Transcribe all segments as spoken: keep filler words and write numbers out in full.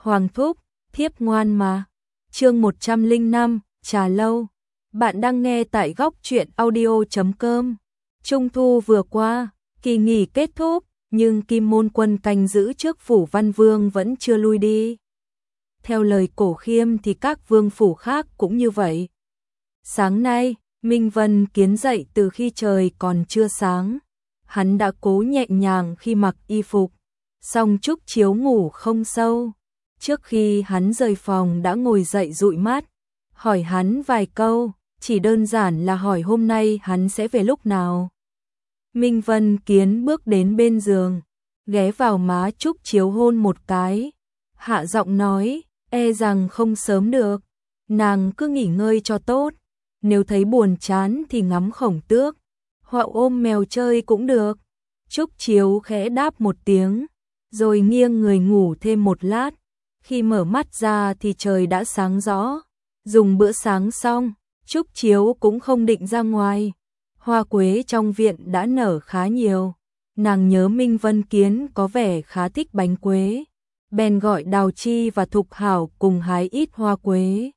Hoàng thúc, thiếp ngoan mà. Chương một trăm lẻ năm, trà lâu. Bạn đang nghe tại góc truyện audio chấm com. Trung thu vừa qua, kỳ nghỉ kết thúc, nhưng Kim Môn Quân canh giữ trước phủ Văn Vương vẫn chưa lui đi. Theo lời Cổ Khiêm thì các vương phủ khác cũng như vậy. Sáng nay, Minh Vân Kiến dậy từ khi trời còn chưa sáng. Hắn đã cố nhẹ nhàng khi mặc y phục, song Trúc Chiếu ngủ không sâu. Trước khi hắn rời phòng đã ngồi dậy dụi mắt, hỏi hắn vài câu, chỉ đơn giản là hỏi hôm nay hắn sẽ về lúc nào. Minh Vân Kiến bước đến bên giường, ghé vào má Trúc Chiếu hôn một cái, hạ giọng nói, e rằng không sớm được, nàng cứ nghỉ ngơi cho tốt, nếu thấy buồn chán thì ngắm khổng tước, hoặc ôm mèo chơi cũng được. Trúc Chiếu khẽ đáp một tiếng, rồi nghiêng người ngủ thêm một lát. Khi mở mắt ra thì trời đã sáng rõ. Dùng bữa sáng xong, Trúc Chiếu cũng không định ra ngoài. Hoa quế trong viện đã nở khá nhiều. Nàng nhớ Minh Vân Kiến có vẻ khá thích bánh quế, bèn gọi Đào Chi và Thục Hảo cùng hái ít hoa quế.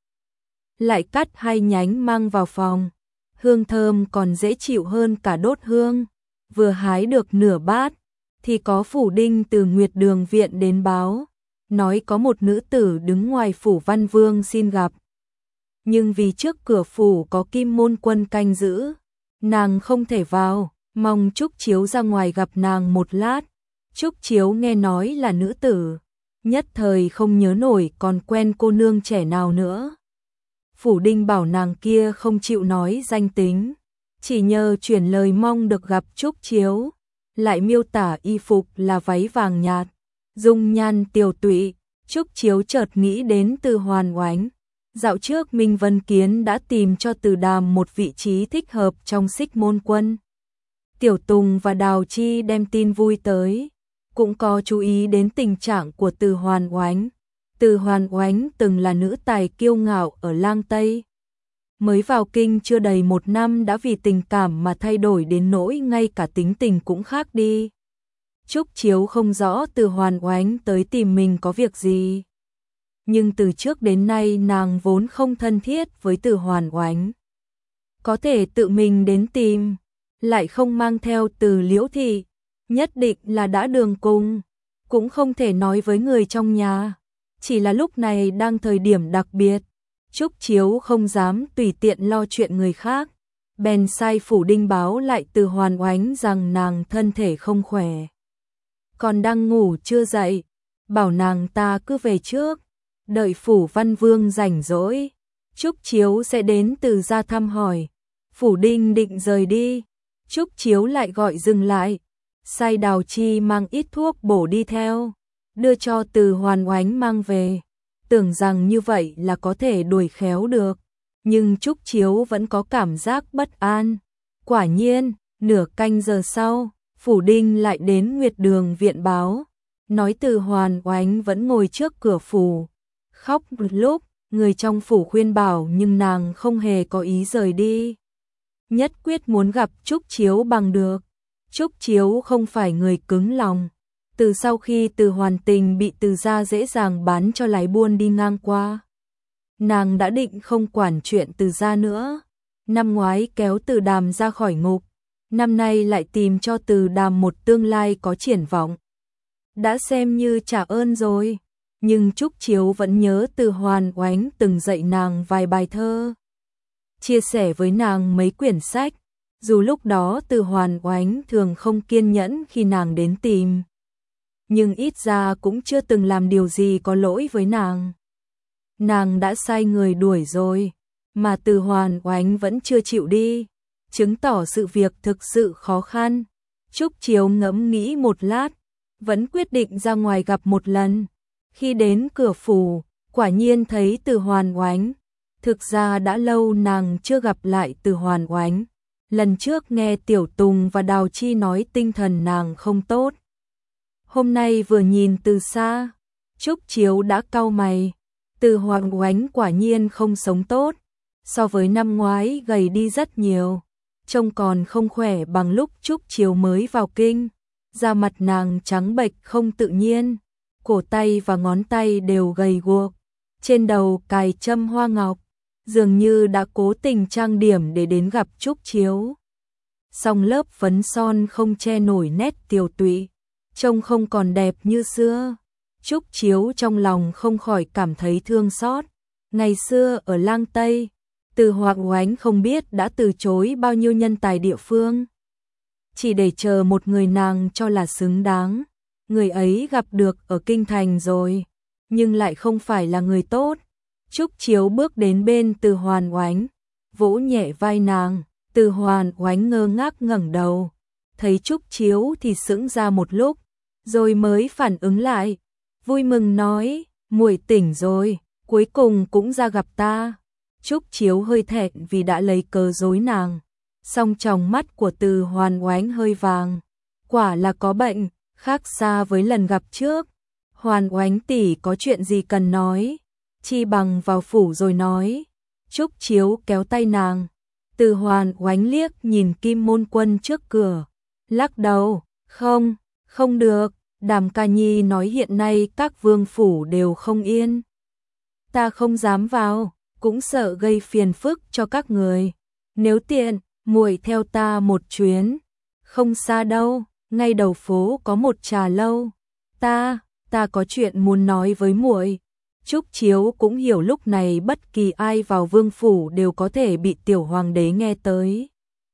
Lại cắt hai nhánh mang vào phòng. Hương thơm còn dễ chịu hơn cả đốt hương. Vừa hái được nửa bát, thì có Phủ Đinh từ Nguyệt Đường viện đến báo, nói có một nữ tử đứng ngoài phủ Văn Vương xin gặp. Nhưng vì trước cửa phủ có Kim Môn Quân canh giữ, nàng không thể vào, mong Trúc Chiếu ra ngoài gặp nàng một lát. Trúc Chiếu nghe nói là nữ tử, nhất thời không nhớ nổi còn quen cô nương trẻ nào nữa. Phủ Đinh bảo nàng kia không chịu nói danh tính, chỉ nhờ chuyển lời mong được gặp Trúc Chiếu, lại miêu tả y phục là váy vàng nhạt, dung nhan tiều tụy. Trúc Chiếu chợt nghĩ đến Từ Hoàn Oánh. Dạo trước Minh Vân Kiến đã tìm cho Từ Đàm một vị trí thích hợp trong Xích Môn Quân. Tiểu Tùng và Đào Chi đem tin vui tới, cũng có chú ý đến tình trạng của Từ Hoàn Oánh. Từ Hoàn Oánh từng là nữ tài kiêu ngạo ở Lang Tây. Mới vào kinh chưa đầy một năm đã vì tình cảm mà thay đổi đến nỗi ngay cả tính tình cũng khác đi. Trúc Chiếu không rõ Từ Hoàn Oánh tới tìm mình có việc gì. Nhưng từ trước đến nay nàng vốn không thân thiết với Từ Hoàn Oánh. Có thể tự mình đến tìm, lại không mang theo Từ Liễu Thị, nhất định là đã đường cùng, cũng không thể nói với người trong nhà. Chỉ là lúc này đang thời điểm đặc biệt, Trúc Chiếu không dám tùy tiện lo chuyện người khác, bèn sai Phủ Đinh báo lại Từ Hoàn Oánh rằng nàng thân thể không khỏe, còn đang ngủ chưa dậy, bảo nàng ta cứ về trước, đợi Phủ Văn Vương rảnh rỗi, Trúc Chiếu sẽ đến Từ gia thăm hỏi. Phủ Đinh định rời đi, Trúc Chiếu lại gọi dừng lại, sai Đào Chi mang ít thuốc bổ đi theo, đưa cho Từ Hoàn Oánh mang về, tưởng rằng như vậy là có thể đuổi khéo được, nhưng Trúc Chiếu vẫn có cảm giác bất an. Quả nhiên, nửa canh giờ sau, Phủ Đinh lại đến Nguyệt Đường viện báo, nói Từ Hoàn Oánh vẫn ngồi trước cửa phủ, khóc một lúc, người trong phủ khuyên bảo nhưng nàng không hề có ý rời đi. Nhất quyết muốn gặp Trúc Chiếu bằng được. Trúc Chiếu không phải người cứng lòng. Từ sau khi Từ Hoàn Tình bị Từ gia dễ dàng bán cho lái buôn đi ngang qua, nàng đã định không quản chuyện Từ gia nữa. Năm ngoái kéo Từ Đàm ra khỏi ngục, năm nay lại tìm cho Từ Đàm một tương lai có triển vọng. Đã xem như trả ơn rồi, nhưng Trúc Chiếu vẫn nhớ Từ Hoàn Oánh từng dạy nàng vài bài thơ, chia sẻ với nàng mấy quyển sách. Dù lúc đó Từ Hoàn Oánh thường không kiên nhẫn khi nàng đến tìm, nhưng ít ra cũng chưa từng làm điều gì có lỗi với nàng. Nàng đã sai người đuổi rồi, mà Từ Hoàn Oánh vẫn chưa chịu đi, chứng tỏ sự việc thực sự khó khăn. Trúc Chiếu ngẫm nghĩ một lát, vẫn quyết định ra ngoài gặp một lần. Khi đến cửa phủ, quả nhiên thấy Từ Hoàn Oánh. Thực ra đã lâu nàng chưa gặp lại Từ Hoàn Oánh. Lần trước nghe Tiểu Tùng và Đào Chi nói tinh thần nàng không tốt. Hôm nay vừa nhìn từ xa, Trúc Chiếu đã cau mày. Từ Hoàn Oánh quả nhiên không sống tốt, so với năm ngoái gầy đi rất nhiều, trông còn không khỏe bằng lúc Trúc Chiếu mới vào kinh. Da mặt nàng trắng bệch không tự nhiên, cổ tay và ngón tay đều gầy guộc, trên đầu cài châm hoa ngọc, dường như đã cố tình trang điểm để đến gặp Trúc Chiếu. Song lớp phấn son không che nổi nét tiều tụy, trông không còn đẹp như xưa. Trúc Chiếu trong lòng không khỏi cảm thấy thương xót. Ngày xưa ở Lang Tây, Từ Hoằng Oánh không biết đã từ chối bao nhiêu nhân tài địa phương, chỉ để chờ một người nàng cho là xứng đáng. Người ấy gặp được ở kinh thành rồi, nhưng lại không phải là người tốt. Trúc Chiếu bước đến bên Từ Hoằng Oánh, vỗ nhẹ vai nàng. Từ Hoằng Oánh ngơ ngác ngẩng đầu, thấy Trúc Chiếu thì sững ra một lúc, rồi mới phản ứng lại, vui mừng nói: "Muội tỉnh rồi, cuối cùng cũng ra gặp ta." Trúc Chiếu hơi thẹn vì đã lấy cớ dối nàng, song tròng mắt của Từ Hoằng Oánh hơi vàng, quả là có bệnh, khác xa với lần gặp trước. "Hoằng Oánh tỷ có chuyện gì cần nói, chi bằng vào phủ rồi nói." Trúc Chiếu kéo tay nàng. Từ Hoằng Oánh liếc nhìn Kim Môn Quân trước cửa, lắc đầu: "Không, không được, Đàm ca nhi nói hiện nay các vương phủ đều không yên. Ta không dám vào, cũng sợ gây phiền phức cho các người. Nếu tiện, muội theo ta một chuyến, không xa đâu, ngay đầu phố có một trà lâu. Ta, ta có chuyện muốn nói với muội." Trúc Chiếu cũng hiểu lúc này bất kỳ ai vào vương phủ đều có thể bị tiểu hoàng đế nghe tới.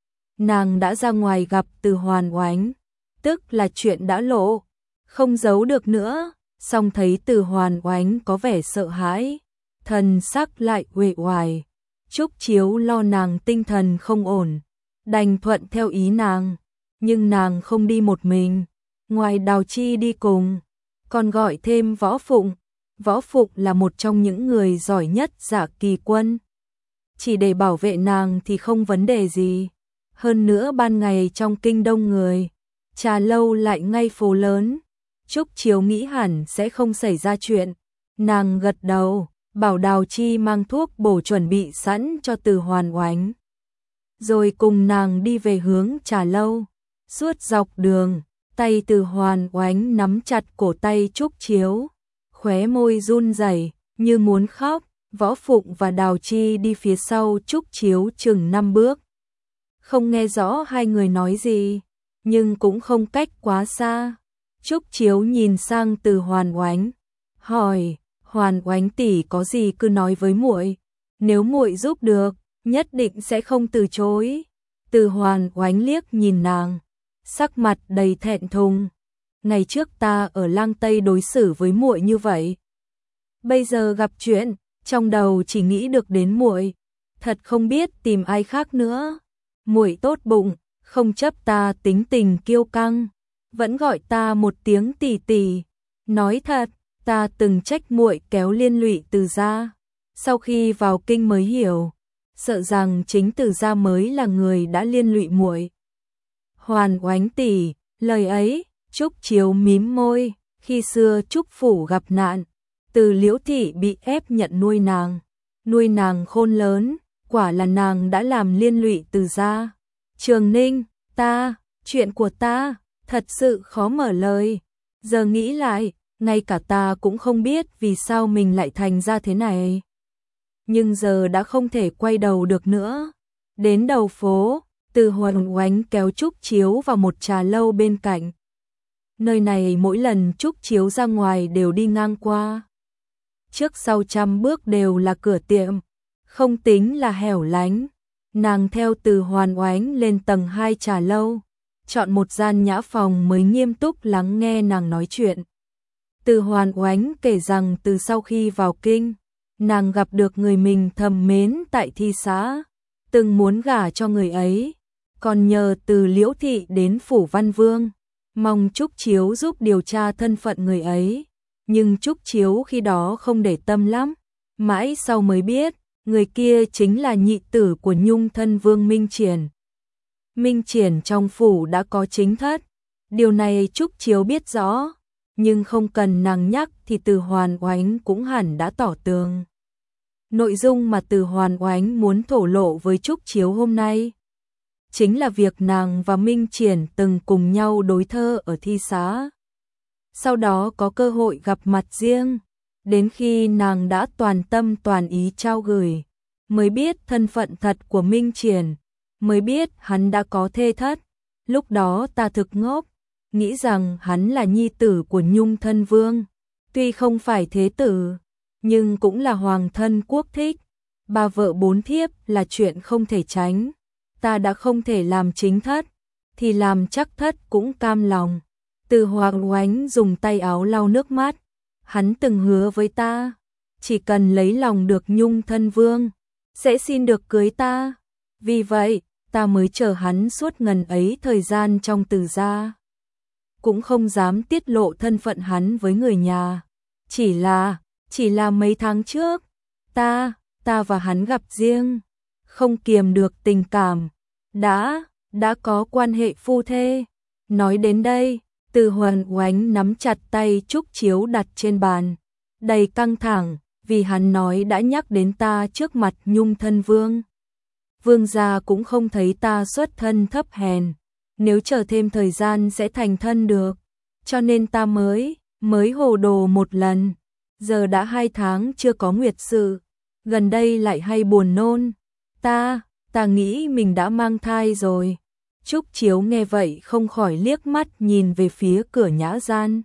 Nàng đã ra ngoài gặp Từ Hoằng Oánh, tức là chuyện đã lộ, không giấu được nữa, song thấy Từ Hoằng Oánh có vẻ sợ hãi, thần sắc lại uể oải. Trúc Chiếu lo nàng tinh thần không ổn, đành thuận theo ý nàng, nhưng nàng không đi một mình, ngoài Đào Chi đi cùng, còn gọi thêm Võ Phụng. Võ Phụng là một trong những người giỏi nhất Dạ Kỳ quân. Chỉ để bảo vệ nàng thì không vấn đề gì. Hơn nữa ban ngày trong kinh đông người, trà lâu lại ngay phố lớn, Trúc Chiếu nghĩ hẳn sẽ không xảy ra chuyện. Nàng gật đầu, bảo Đào Chi mang thuốc bổ chuẩn bị sẵn cho Từ Hoằng Oánh, rồi cùng nàng đi về hướng trà lâu. Suốt dọc đường, tay Từ Hoằng Oánh nắm chặt cổ tay Trúc Chiếu, khóe môi run rẩy như muốn khóc. Võ Phụng và Đào Chi đi phía sau Trúc Chiếu chừng năm bước, không nghe rõ hai người nói gì, nhưng cũng không cách quá xa. Trúc Chiếu nhìn sang Từ Hoằng Oánh, hỏi: "Hoằng Oánh tỷ có gì cứ nói với muội, nếu muội giúp được, nhất định sẽ không từ chối." Từ Hoằng Oánh liếc nhìn nàng, sắc mặt đầy thẹn thùng. "Ngày trước ta ở Lang Tây đối xử với muội như vậy, bây giờ gặp chuyện, trong đầu chỉ nghĩ được đến muội, thật không biết tìm ai khác nữa. Muội tốt bụng, không chấp ta tính tình kiêu căng, vẫn gọi ta một tiếng tỷ tỷ. Nói thật, ta từng trách muội kéo liên lụy Từ gia, sau khi vào kinh mới hiểu, sợ rằng chính Từ gia mới là người đã liên lụy muội." "Hoằng Oánh tỷ, lời ấy." Trúc Chiếu mím môi, khi xưa Trúc phủ gặp nạn, Từ Liễu thị bị ép nhận nuôi nàng, nuôi nàng khôn lớn, quả là nàng đã làm liên lụy Từ gia. "Trường Ninh, ta, chuyện của ta, thật sự khó mở lời. Giờ nghĩ lại, ngay cả ta cũng không biết vì sao mình lại thành ra thế này. Nhưng giờ đã không thể quay đầu được nữa." Đến đầu phố, Từ Hoằng Oánh kéo Trúc Chiếu vào một trà lâu bên cạnh. Nơi này mỗi lần Trúc Chiếu ra ngoài đều đi ngang qua, trước sau trăm bước đều là cửa tiệm, không tính là hẻo lánh. Nàng theo Từ Hoằng Oánh lên tầng hai trà lâu, chọn một gian nhã phòng mới nghiêm túc lắng nghe nàng nói chuyện. Từ Hoằng Oánh kể rằng từ sau khi vào kinh, nàng gặp được người mình thầm mến tại thi xã, từng muốn gả cho người ấy, còn nhờ Từ Liễu thị đến phủ Văn Vương, mong Trúc Chiếu giúp điều tra thân phận người ấy. Nhưng Trúc Chiếu khi đó không để tâm lắm, mãi sau mới biết, người kia chính là nhị tử của Nhung thân Vương Minh Triển. Minh Triển trong phủ đã có chính thất, điều này Trúc Chiếu biết rõ, nhưng không cần nàng nhắc thì Từ Hoằng Oánh cũng hẳn đã tỏ tường. Nội dung mà Từ Hoằng Oánh muốn thổ lộ với Trúc Chiếu hôm nay chính là việc nàng và Minh Triển từng cùng nhau đối thơ ở thi xã. sau đó có cơ hội gặp mặt riêng. Đến khi nàng đã toàn tâm toàn ý trao gửi, mới biết thân phận thật của Minh Triển, mới biết hắn đã có thê thất. Lúc đó ta thực ngốc, nghĩ rằng hắn là nhi tử của Nhung Thân Vương, tuy không phải thế tử, nhưng cũng là hoàng thân quốc thích. Ba vợ bốn thiếp là chuyện không thể tránh, ta đã không thể làm chính thất, thì làm chắc thất cũng cam lòng. Từ Hoàng Oánh dùng tay áo lau nước mắt, hắn từng hứa với ta, chỉ cần lấy lòng được Nhung Thân Vương, sẽ xin được cưới ta. Vì vậy, ta mới chờ hắn suốt ngần ấy thời gian trong Từ gia, cũng không dám tiết lộ thân phận hắn với người nhà. Chỉ là, chỉ là mấy tháng trước, ta, ta và hắn gặp riêng, không kiềm được tình cảm, đã, đã có quan hệ phu thê. Nói đến đây, Từ Hoàn Oánh nắm chặt tay Trúc Chiếu đặt trên bàn, đầy căng thẳng, vì hắn nói đã nhắc đến ta trước mặt Nhung Thân Vương. Vương gia cũng không thấy ta xuất thân thấp hèn, nếu chờ thêm thời gian sẽ thành thân được, cho nên ta mới, mới hồ đồ một lần. Giờ đã hai tháng chưa có nguyệt sự, gần đây lại hay buồn nôn, ta, ta nghĩ mình đã mang thai rồi. Trúc Chiếu nghe vậy không khỏi liếc mắt nhìn về phía cửa nhã gian.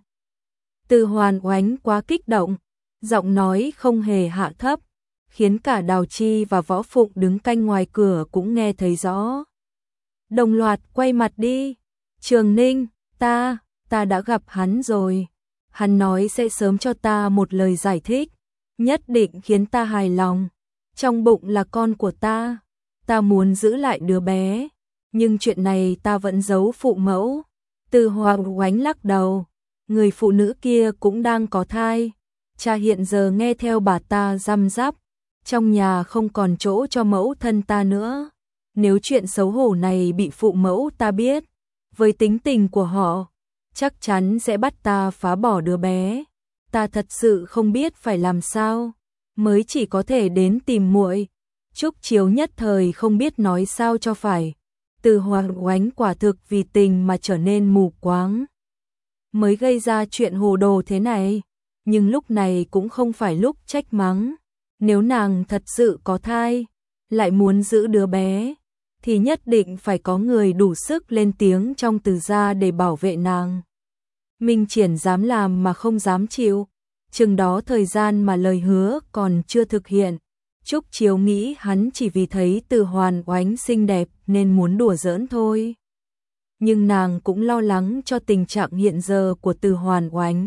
Từ Hoàn Oánh quá kích động, giọng nói không hề hạ thấp, khiến cả Đào Chi và Võ Phụng đứng canh ngoài cửa cũng nghe thấy rõ. Đồng loạt quay mặt đi. Trường Ninh, ta, ta đã gặp hắn rồi. Hắn nói sẽ sớm cho ta một lời giải thích, nhất định khiến ta hài lòng. Trong bụng là con của ta, ta muốn giữ lại đứa bé, nhưng chuyện này ta vẫn giấu phụ mẫu. Từ Hoàng Oánh lắc đầu, người phụ nữ kia cũng đang có thai, cha hiện giờ nghe theo bà ta răm rắp, trong nhà không còn chỗ cho mẫu thân ta nữa. Nếu chuyện xấu hổ này bị phụ mẫu ta biết, với tính tình của họ, chắc chắn sẽ bắt ta phá bỏ đứa bé. Ta thật sự không biết phải làm sao, mới chỉ có thể đến tìm muội. Trúc Chiếu nhất thời không biết nói sao cho phải. Từ Hoàng Oánh quả thực vì tình mà trở nên mù quáng, mới gây ra chuyện hồ đồ thế này. Nhưng lúc này cũng không phải lúc trách mắng. Nếu nàng thật sự có thai, lại muốn giữ đứa bé, thì nhất định phải có người đủ sức lên tiếng trong Từ gia để bảo vệ nàng. Minh Triển dám làm mà không dám chịu, chừng đó thời gian mà lời hứa còn chưa thực hiện. Trúc Chiếu nghĩ hắn chỉ vì thấy Từ Hoàn Oánh xinh đẹp nên muốn đùa giỡn thôi. Nhưng nàng cũng lo lắng cho tình trạng hiện giờ của Từ Hoàn Oánh.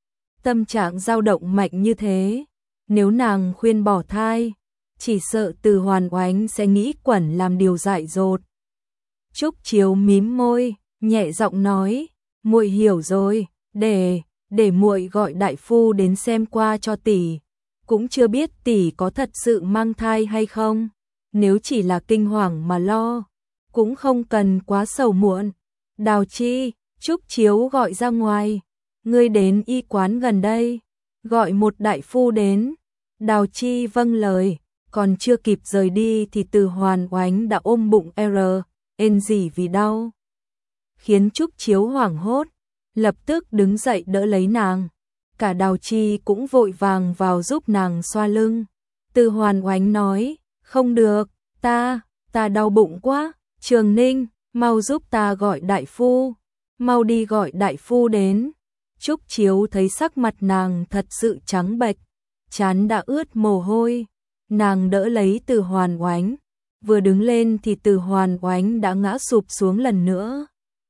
Tâm trạng dao động mạnh như thế, nếu nàng khuyên bỏ thai, chỉ sợ Từ Hoàn Oánh sẽ nghĩ quẩn làm điều dại dột. Trúc Chiếu mím môi, nhẹ giọng nói, muội hiểu rồi, để, để muội gọi đại phu đến xem qua cho tỷ. Cũng chưa biết tỷ có thật sự mang thai hay không, nếu chỉ là kinh hoàng mà lo, cũng không cần quá sầu muộn. Đào Chi, Trúc Chiếu gọi ra ngoài, ngươi đến y quán gần đây, gọi một đại phu đến. Đào Chi vâng lời, còn chưa kịp rời đi thì Từ Hoàn Oánh đã ôm bụng R, ên rỉ vì đau, khiến Trúc Chiếu hoảng hốt, lập tức đứng dậy đỡ lấy nàng. Cả Đào Chi cũng vội vàng vào giúp nàng xoa lưng. Từ Hoàn Oánh nói, không được, ta, ta đau bụng quá. Trường Ninh, mau giúp ta gọi đại phu, mau đi gọi đại phu đến. Trúc Chiếu thấy sắc mặt nàng thật sự trắng bệch, trán đã ướt mồ hôi, nàng đỡ lấy Từ Hoàn Oánh, vừa đứng lên thì Từ Hoàn Oánh đã ngã sụp xuống lần nữa.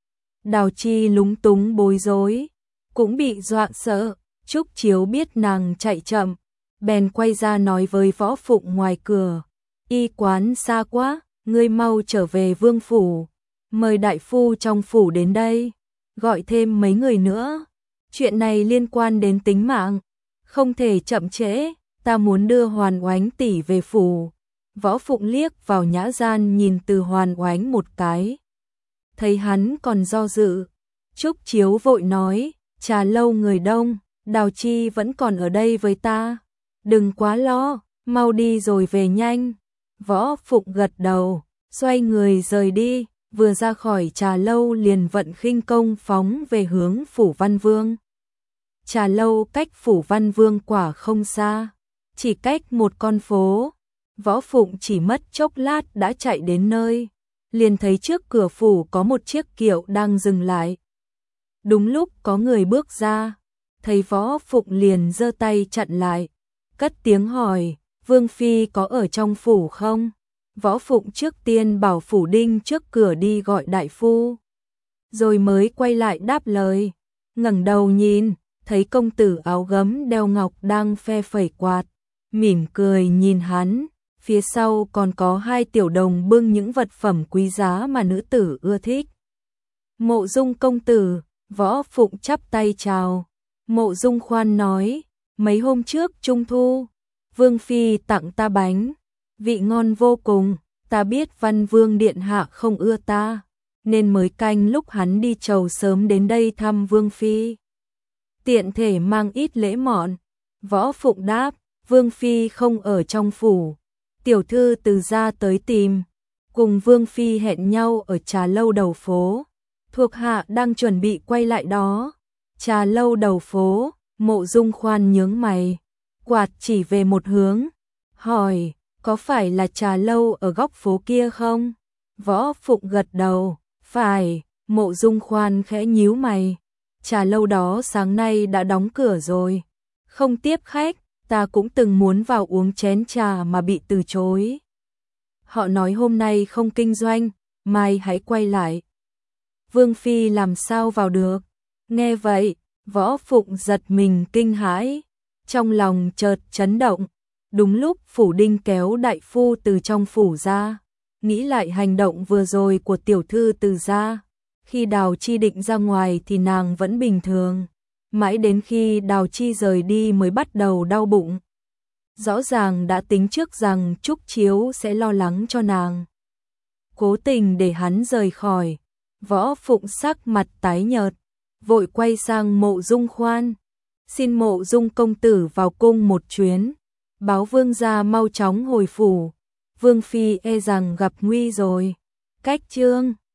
Đào Chi lúng túng bối rối, cũng bị dọa sợ. Trúc Chiếu biết nàng chạy chậm, bèn quay ra nói với Võ Phụng ngoài cửa, y quán xa quá, ngươi mau trở về vương phủ, mời đại phu trong phủ đến đây, gọi thêm mấy người nữa. Chuyện này liên quan đến tính mạng, không thể chậm trễ, ta muốn đưa Hoàn Oánh tỷ về phủ. Võ Phụng liếc vào nhã gian nhìn Từ Hoàn Oánh một cái, thấy hắn còn do dự, Trúc Chiếu vội nói, trà lâu người đông, Đào Chi vẫn còn ở đây với ta, đừng quá lo, mau đi rồi về nhanh. Võ Phụng gật đầu, xoay người rời đi, vừa ra khỏi trà lâu liền vận khinh công phóng về hướng phủ Văn Vương. Trà lâu cách phủ Văn Vương quả không xa, chỉ cách một con phố. Võ Phụng chỉ mất chốc lát đã chạy đến nơi, liền thấy trước cửa phủ có một chiếc kiệu đang dừng lại. Đúng lúc có người bước ra, thấy Võ Phụng liền giơ tay chặn lại, cất tiếng hỏi, Vương Phi có ở trong phủ không? Võ Phụng trước tiên bảo phủ đinh trước cửa đi gọi đại phu, rồi mới quay lại đáp lời, ngẩng đầu nhìn, thấy công tử áo gấm đeo ngọc đang phe phẩy quạt, mỉm cười nhìn hắn, phía sau còn có hai tiểu đồng bưng những vật phẩm quý giá mà nữ tử ưa thích. Mộ Dung công tử, Võ Phụng chắp tay chào. Mộ Dung khoan nói, mấy hôm trước Trung Thu, Vương Phi tặng ta bánh, vị ngon vô cùng, ta biết Văn Vương Điện Hạ không ưa ta, nên mới canh lúc hắn đi chầu sớm đến đây thăm Vương Phi. Tiện thể mang ít lễ mọn. Võ Phụng đáp, Vương Phi không ở trong phủ, tiểu thư từ gia tới tìm, cùng Vương Phi hẹn nhau ở trà lâu đầu phố, thuộc hạ đang chuẩn bị quay lại đó. Trà lâu đầu phố, Mộ Dung khoan nhướng mày, quạt chỉ về một hướng, hỏi, có phải là trà lâu ở góc phố kia không? Võ Phụng gật đầu, phải. Mộ Dung khoan khẽ nhíu mày, trà lâu đó sáng nay đã đóng cửa rồi, không tiếp khách, ta cũng từng muốn vào uống chén trà mà bị từ chối. Họ nói hôm nay không kinh doanh, mai hãy quay lại. Vương Phi làm sao vào được? Nghe vậy, Võ Phụng giật mình kinh hãi, trong lòng chợt chấn động. Đúng lúc phủ đinh kéo đại phu từ trong phủ ra, nghĩ lại hành động vừa rồi của tiểu thư từ gia. Khi Đào Chi định ra ngoài thì nàng vẫn bình thường, mãi đến khi Đào Chi rời đi mới bắt đầu đau bụng. Rõ ràng đã tính trước rằng Trúc Chiếu sẽ lo lắng cho nàng, cố tình để hắn rời khỏi. Võ Phụng sắc mặt tái nhợt, vội quay sang Mộ Dung khoan, xin Mộ Dung công tử vào cung một chuyến, báo vương gia mau chóng hồi phủ, Vương Phi e rằng gặp nguy rồi. Cách chương